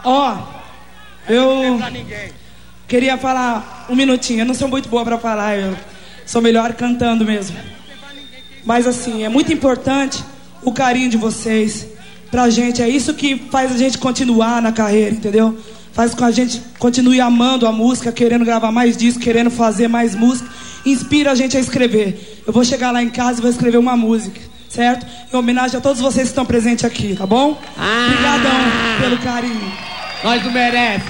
Ó, eu queria falar um minutinho. Eu não sou muito boa pra falar, eu sou melhor cantando mesmo. Mas assim, é muito importante o carinho de vocês pra gente. É isso que faz a gente continuar na carreira, entendeu? Faz com que a gente continue amando a música, querendo gravar mais discos, querendo fazer mais música. Inspira a gente a escrever. Eu vou chegar lá em casa e vou escrever uma música, certo? Em homenagem a todos vocês que estão presentes aqui, tá bom? Obrigadão pelo carinho. Nós não merece.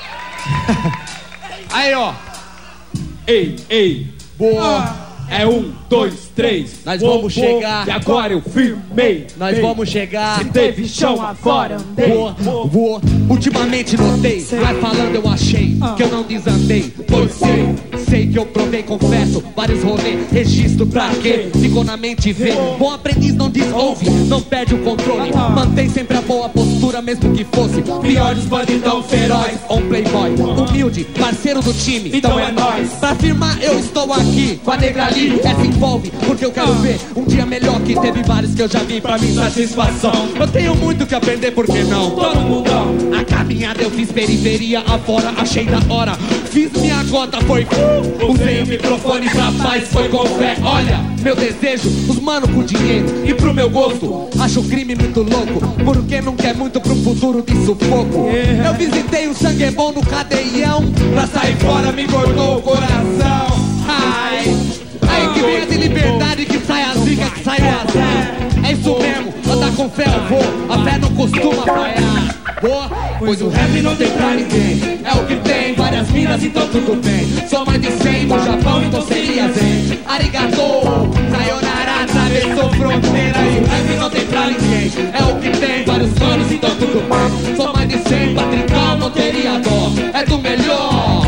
Aí, ó. Ei, boa. É 1, 2, 3. Nós vamos chegar. E agora eu firmei. Nós vamos chegar. Se teve chão afora, andei. Voa. Ultimamente notei, vai falando eu achei que eu não desandei. Pois sei que eu provei, confesso. Vários rolês, registro pra quê? Ficou na mente vê. Bom aprendiz não desouve, não perde o controle. Mantém sempre a boa postura, mesmo que fosse pior dos bandidão feroz. Um playboy, humilde, parceiro do time. Então é nóis. Pra afirmar eu estou aqui com a negra ali. Essa envolve, porque eu quero ver um dia melhor que teve vários que eu já vi pra mim satisfação. Eu tenho muito que aprender, por que não? Todo mundão. A caminhada eu fiz periferia afora, achei da hora. Fiz minha gota, foi usei o microfone pra paz, foi com fé. Olha, meu desejo, os mano com dinheiro. E pro meu gosto, acho o crime muito louco, porque não quer muito pro futuro de sufoco. Eu visitei o sangue bom no cadeião, pra sair fora me cortou o coração. Ai, aí que venha de liberdade, que sai a zica, que sai o azar. É isso mesmo, andar com fé eu vou, a fé não costuma falhar. Boa, pois o rap não tem pra ninguém. É o que tem, várias minas, então tudo bem. Sou mais de 100 no Japão, então seria zen. Arigato, sayonara, atravessou fronteira. E o rap não tem pra ninguém. É o que tem, vários manos, então tudo bem. Sou mais de 100, patrical, não teria dó. É do melhor.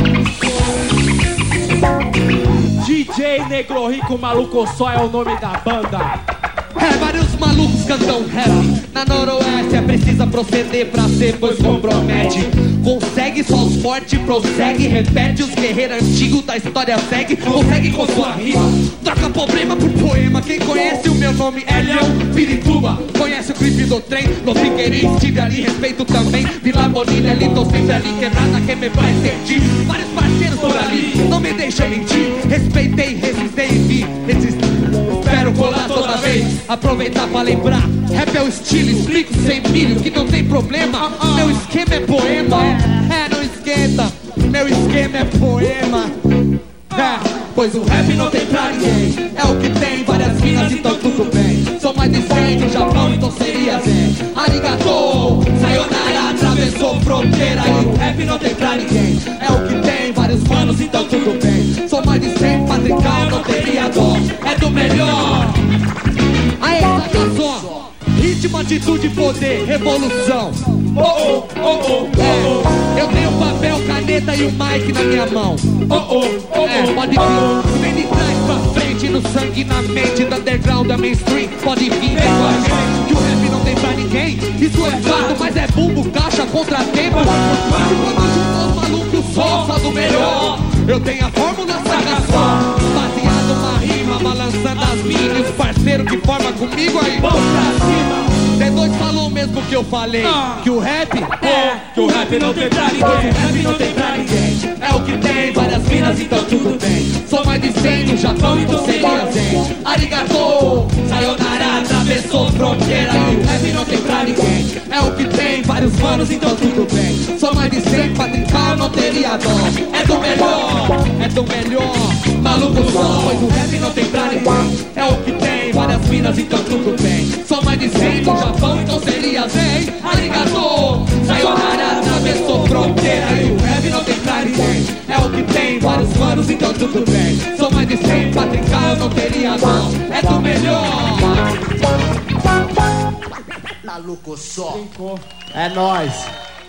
DJ Negro Rico Maluco Só é o nome da banda. É, vários malucos cantam rap. Na noroeste é precisa proceder pra ser, pois compromete. Consegue só os fortes, prossegue. Repete os guerreiros antigos da história, segue. Consegue com sua rima, troca problema por poema. Quem conhece o meu nome é Leão Pirituba. Conhece o clipe do trem, no Piquerim, estive ali, respeito também. Vila Bonita, ali, tô sempre ali, quebrada, quem me vai sentir. Vários parceiros por ali, não me deixa mentir. Respeitei, resistei e vi, resisti. Espero colar toda vez, aproveitar pra lembrar. Rap é o estilo, explico sem milho que não tem problema. Meu esquema é poema, não esquenta. Meu esquema é poema. Pois o rap não tem pra ninguém. É o que tem, várias minas, então tudo bem. Sou mais de 100 no Japão, então seria zen. Arigato, sayonara, atravessou fronteira. E o rap não tem pra ninguém. É o que tem, vários manos, então tudo bem. Sou mais de 100, patrical, não teria dó. É do melhor. Aê, saca só. Ritmo, atitude, poder, revolução. Eu tenho papel, caneta e o mic na minha mão. Pode vir, vem de trás pra frente, no sangue, na mente, do underground, da mainstream. Pode vir, vem com a gente, que o rap não tem pra ninguém. Isso é fato, mas é bumbo, caixa, contratempo. Quando juntou os malucos, só do melhor. Eu tenho a fórmula, saca só. Baseado na rima, balançando as minhas. Os parceiros que forma comigo aí, vamos pra cima. D2 falou o mesmo que eu falei, que o rap que o rap não tem pra ninguém. O rap não tem pra ninguém. É o que tem, várias minas, então tudo bem. Sou mais de 100 no Japão, então seria zen. Arigato, sayonara, atravessou fronteira. E o rap não tem pra ninguém. É o que tem, vários manos, então tudo bem. Sou mais de 100, patrical, não teria dó. É do melhor, maluco só. Pois o rap não tem pra ninguém. É o que tem, várias minas, então tudo bem. Sou mais de 100 no Japão, então seria zen. Arigato, sayonara, atravessou fronteira. E o rap não tem pra ninguém. É o que tem, vários manos, então tudo bem. Sou mais de 100, patrical, não teria dó. É do melhor. Maluco só. É nóis.